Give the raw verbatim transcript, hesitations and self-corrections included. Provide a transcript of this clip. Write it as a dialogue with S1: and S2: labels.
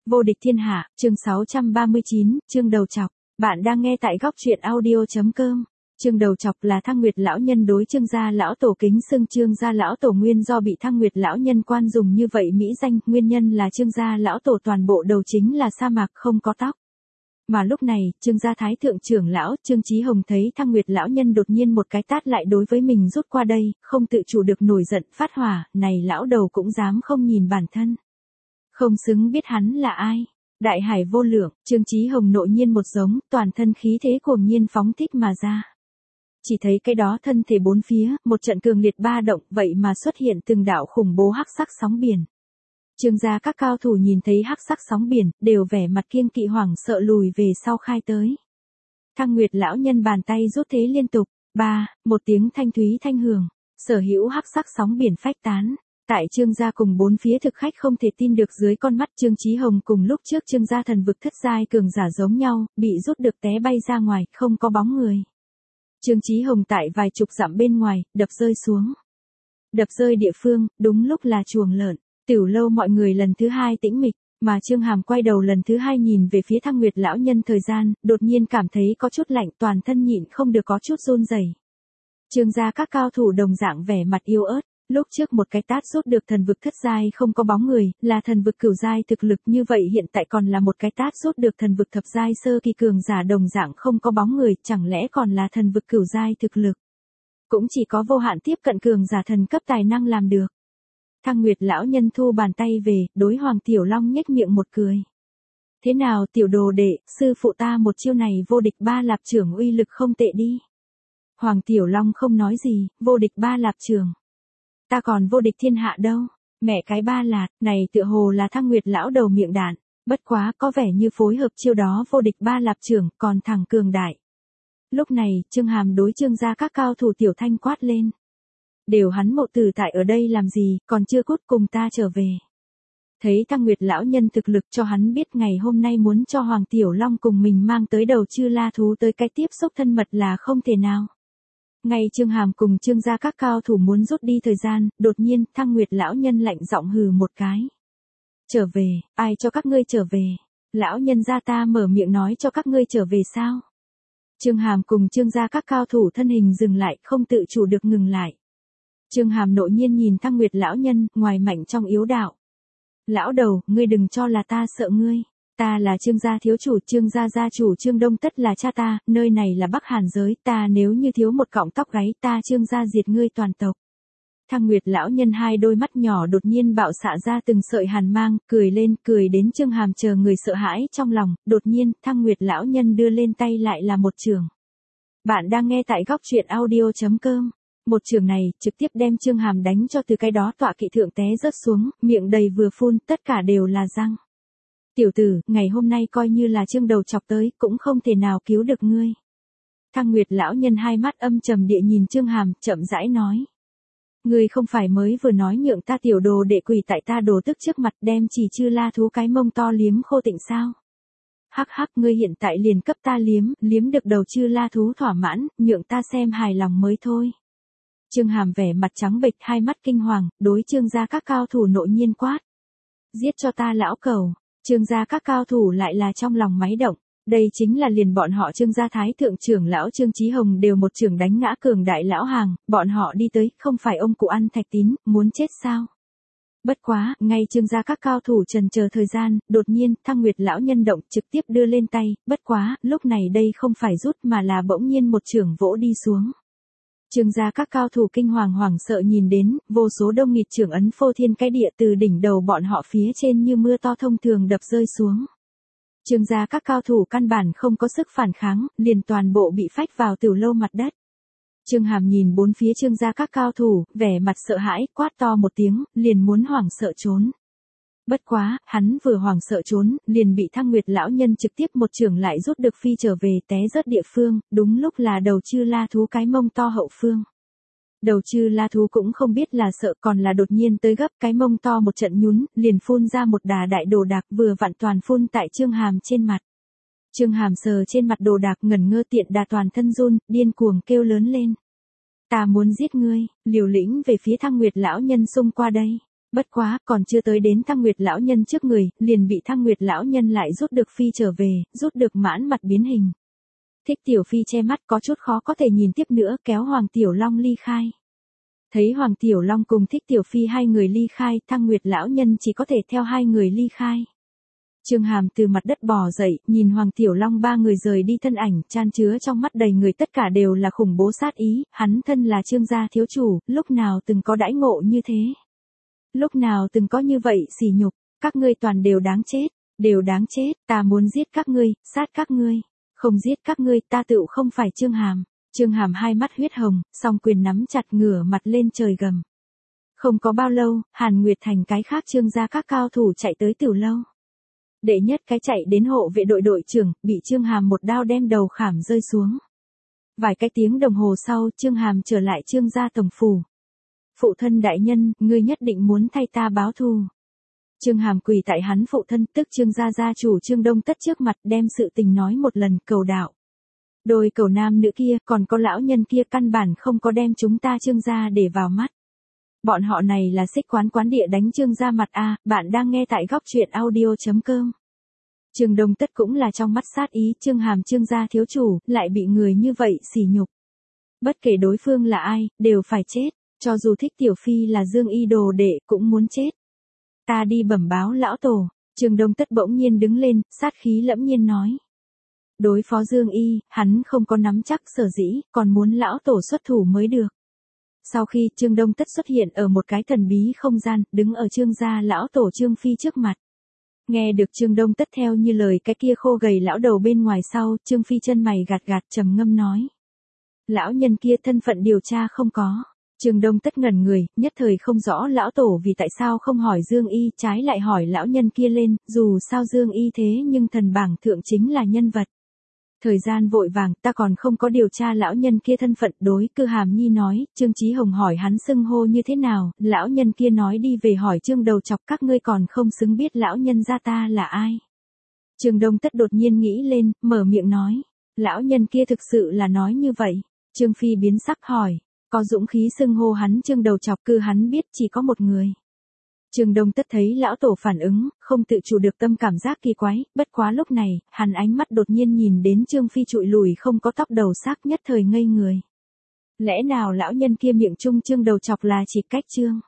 S1: Vô địch thiên hạ, chương sáu trăm ba mươi chín, chương đầu chọc. Bạn đang nghe tại góc truyện audio chấm com. Chương đầu chọc là Thăng Nguyệt lão nhân đối Trương gia lão tổ kính xưng Trương gia lão tổ nguyên do bị Thăng Nguyệt lão nhân quan dùng như vậy mỹ danh, nguyên nhân là Trương gia lão tổ toàn bộ đầu chính là sa mạc không có tóc. Mà lúc này, Trương gia thái thượng trưởng lão, Trương Chí Hồng thấy Thăng Nguyệt lão nhân đột nhiên một cái tát lại đối với mình rút qua đây, không tự chủ được nổi giận phát hỏa, này lão đầu cũng dám không nhìn bản thân. Không xứng biết hắn là ai. Đại hải vô lượng, Trương Chí Hồng nội nhiên một giống, toàn thân khí thế cuồng nhiên phóng thích mà ra. Chỉ thấy cái đó thân thể bốn phía, một trận cường liệt ba động, vậy mà xuất hiện từng đạo khủng bố hắc sắc sóng biển. Trương gia các cao thủ nhìn thấy hắc sắc sóng biển, đều vẻ mặt kiêng kỵ hoảng sợ lùi về sau khai tới. Thăng Nguyệt lão nhân bàn tay rút thế liên tục, ba, một tiếng thanh thúy thanh hưởng, sở hữu hắc sắc sóng biển phách tán. Tại Trương gia cùng bốn phía thực khách không thể tin được dưới con mắt Trương Chí Hồng cùng lúc trước Trương gia thần vực thất giai cường giả giống nhau, bị rút được té bay ra ngoài, không có bóng người. Trương Chí Hồng tại vài chục dặm bên ngoài, đập rơi xuống. Đập rơi địa phương, đúng lúc là chuồng lợn. Tiểu lâu mọi người lần thứ hai tĩnh mịch, mà Trương Hàm quay đầu lần thứ hai nhìn về phía Thăng Nguyệt lão nhân thời gian, đột nhiên cảm thấy có chút lạnh, toàn thân nhịn không được có chút run rẩy. Trương gia các cao thủ đồng dạng vẻ mặt yếu ớt. Lúc trước một cái tát rút được thần vực thất giai không có bóng người, là thần vực cửu giai thực lực, như vậy hiện tại còn là một cái tát rút được thần vực thập giai sơ kỳ cường giả đồng dạng không có bóng người, chẳng lẽ còn là thần vực cửu giai thực lực. Cũng chỉ có vô hạn tiếp cận cường giả thần cấp tài năng làm được. Thăng Nguyệt lão nhân thu bàn tay về, đối Hoàng Tiểu Long nhếch miệng một cười. Thế nào tiểu đồ đệ, sư phụ ta một chiêu này vô địch ba lạp trưởng uy lực không tệ đi. Hoàng Tiểu Long không nói gì, vô địch ba lạp trưởng. Ta còn vô địch thiên hạ đâu, mẹ cái ba lạt, này tựa hồ là Thăng Nguyệt lão đầu miệng đạn, bất quá có vẻ như phối hợp chiêu đó vô địch ba lạp trưởng, còn thẳng cường đại. Lúc này, Trương Hàm đối Trương gia các cao thủ tiểu thanh quát lên. Đều hắn mộ tử tại ở đây làm gì, còn chưa cút cùng ta trở về. Thấy Thăng Nguyệt lão nhân thực lực cho hắn biết ngày hôm nay muốn cho Hoàng Tiểu Long cùng mình mang tới đầu chư la thú tới cái tiếp xúc thân mật là không thể nào. Ngay Trương Hàm cùng Trương gia các cao thủ muốn rút đi thời gian, đột nhiên Thăng Nguyệt lão nhân lạnh giọng hừ một cái. Trở về, ai cho các ngươi trở về? Lão nhân gia ta mở miệng nói cho các ngươi trở về sao? Trương Hàm cùng Trương gia các cao thủ thân hình dừng lại, không tự chủ được ngừng lại. Trương Hàm nội nhiên nhìn Thăng Nguyệt lão nhân, ngoài mạnh trong yếu đạo. Lão đầu, ngươi đừng cho là ta sợ ngươi. Ta là Trương gia thiếu chủ, Trương gia gia chủ Trương Đông Tất là cha ta, nơi này là Bắc Hàn giới, ta nếu như thiếu một cọng tóc gáy, ta Trương gia diệt ngươi toàn tộc. Thăng Nguyệt lão nhân hai đôi mắt nhỏ đột nhiên bạo xạ ra từng sợi hàn mang, cười lên, cười đến Trương Hàm chờ người sợ hãi trong lòng, đột nhiên, Thăng Nguyệt lão nhân đưa lên tay lại là một chưởng. Bạn đang nghe tại góc truyện audio chấm com. Một trường này, trực tiếp đem Trương Hàm đánh cho từ cái đó tọa kỵ thượng té rớt xuống, miệng đầy vừa phun, tất cả đều là răng. Tiểu tử, ngày hôm nay coi như là Trương đầu chọc tới, cũng không thể nào cứu được ngươi. Thăng Nguyệt lão nhân hai mắt âm trầm địa nhìn Trương Hàm, chậm rãi nói. Ngươi không phải mới vừa nói nhượng ta tiểu đồ đệ quỳ tại ta đồ tức trước mặt đem chỉ chư la thú cái mông to liếm khô tịnh sao? Hắc hắc, ngươi hiện tại liền cấp ta liếm, liếm được đầu chư la thú thỏa mãn, nhượng ta xem hài lòng mới thôi. Trương Hàm vẻ mặt trắng bệch, hai mắt kinh hoàng, đối Trương gia các cao thủ nội nhiên quát. Giết cho ta lão cẩu. Trương gia các cao thủ lại là trong lòng máy động, đây chính là liền bọn họ Trương gia thái thượng trưởng lão Trương Chí Hồng đều một trưởng đánh ngã cường đại lão hàng, bọn họ đi tới, không phải ông cụ ăn thạch tín, muốn chết sao? Bất quá, ngay Trương gia các cao thủ trần chờ thời gian, đột nhiên, Thăng Nguyệt lão nhân động trực tiếp đưa lên tay, bất quá, lúc này đây không phải rút mà là bỗng nhiên một trưởng vỗ đi xuống. Trương gia các cao thủ kinh hoàng hoảng sợ nhìn đến, vô số đông nghịt trưởng ấn phô thiên cái địa từ đỉnh đầu bọn họ phía trên như mưa to thông thường đập rơi xuống. Trương gia các cao thủ căn bản không có sức phản kháng, liền toàn bộ bị phách vào tiểu lâu mặt đất. Trương Hàm nhìn bốn phía Trương gia các cao thủ, vẻ mặt sợ hãi, quát to một tiếng, liền muốn hoảng sợ trốn. Bất quá, hắn vừa hoảng sợ trốn, liền bị Thăng Nguyệt lão nhân trực tiếp một trưởng lại rút được phi trở về té rớt địa phương, đúng lúc là đầu chư la thú cái mông to hậu phương. Đầu chư la thú cũng không biết là sợ còn là đột nhiên tới gấp cái mông to một trận nhún, liền phun ra một đà đại đồ đạc vừa vặn toàn phun tại Trương Hàm trên mặt. Trương Hàm sờ trên mặt đồ đạc ngẩn ngơ tiện đà toàn thân run, điên cuồng kêu lớn lên. Ta muốn giết ngươi, liều lĩnh về phía Thăng Nguyệt lão nhân xung qua đây. Bất quá, còn chưa tới đến Thăng Nguyệt lão nhân trước người, liền bị Thăng Nguyệt lão nhân lại rút được phi trở về, rút được mãn mặt biến hình. Thích Tiểu Phi che mắt có chút khó có thể nhìn tiếp nữa, kéo Hoàng Tiểu Long ly khai. Thấy Hoàng Tiểu Long cùng Thích Tiểu Phi hai người ly khai, Thăng Nguyệt lão nhân chỉ có thể theo hai người ly khai. Trương Hàm từ mặt đất bò dậy, nhìn Hoàng Tiểu Long ba người rời đi thân ảnh, chan chứa trong mắt đầy người tất cả đều là khủng bố sát ý, hắn thân là Trương gia thiếu chủ, lúc nào từng có đãi ngộ như thế. Lúc nào từng có như vậy sỉ nhục, các ngươi toàn đều đáng chết, đều đáng chết, ta muốn giết các ngươi, sát các ngươi, không giết các ngươi ta tựu không phải Trương Hàm. Trương Hàm hai mắt huyết hồng, song quyền nắm chặt ngửa mặt lên trời gầm. Không có bao lâu, Hàn Nguyệt Thành cái khác Trương gia các cao thủ chạy tới Tiểu lâu. Đệ nhất cái chạy đến hộ vệ đội đội trưởng, bị Trương Hàm một đao đem đầu khảm rơi xuống. Vài cái tiếng đồng hồ sau, Trương Hàm trở lại Trương gia tổng phủ. Phụ thân đại nhân, ngươi nhất định muốn thay ta báo thù. Trương Hàm quỳ tại hắn phụ thân, tức Trương gia gia chủ Trương Đông Tất trước mặt, đem sự tình nói một lần, cầu đạo. Đôi cầu nam nữ kia, còn có lão nhân kia căn bản không có đem chúng ta Trương gia để vào mắt. Bọn họ này là xích quán quán địa đánh Trương gia mặt a, bạn đang nghe tại góc truyện audio chấm com. Trương Đông Tất cũng là trong mắt sát ý, Trương Hàm Trương gia thiếu chủ, lại bị người như vậy sỉ nhục. Bất kể đối phương là ai, đều phải chết, cho dù Thích Tiểu Phi là Dương Y đồ đệ, cũng muốn chết. Ta đi bẩm báo lão tổ, Trương Đông Tất bỗng nhiên đứng lên, sát khí lẫm nhiên nói. Đối phó Dương Y, hắn không có nắm chắc sở dĩ, còn muốn lão tổ xuất thủ mới được. Sau khi Trương Đông Tất xuất hiện ở một cái thần bí không gian, đứng ở Trương gia lão tổ Trương Phi trước mặt. Nghe được Trương Đông Tất theo như lời cái kia khô gầy lão đầu bên ngoài sau, Trương Phi chân mày gạt gạt trầm ngâm nói. Lão nhân kia thân phận điều tra không có. Trương Đông Tất ngẩn người, nhất thời không rõ lão tổ vì tại sao không hỏi Dương Y, trái lại hỏi lão nhân kia lên, dù sao Dương Y thế nhưng thần bảng thượng chính là nhân vật. Thời gian vội vàng, ta còn không có điều tra lão nhân kia thân phận, đối Cư Hàm Nhi nói, Trương Chí Hồng hỏi hắn xưng hô như thế nào, lão nhân kia nói đi về hỏi Trương đầu chọc, các ngươi còn không xứng biết lão nhân gia ta là ai. Trương Đông Tất đột nhiên nghĩ lên, mở miệng nói, lão nhân kia thực sự là nói như vậy. Trương Phi biến sắc hỏi, có dũng khí xưng hô hắn Trương đầu chọc, cư hắn biết chỉ có một người. Trương Đông Tất thấy lão tổ phản ứng, không tự chủ được tâm cảm giác kỳ quái, bất quá lúc này, hắn ánh mắt đột nhiên nhìn đến Trương Phi trụi lùi không có tóc đầu xác nhất thời ngây người. Lẽ nào lão nhân kia miệng trung Trương đầu chọc là chỉ cách Trương?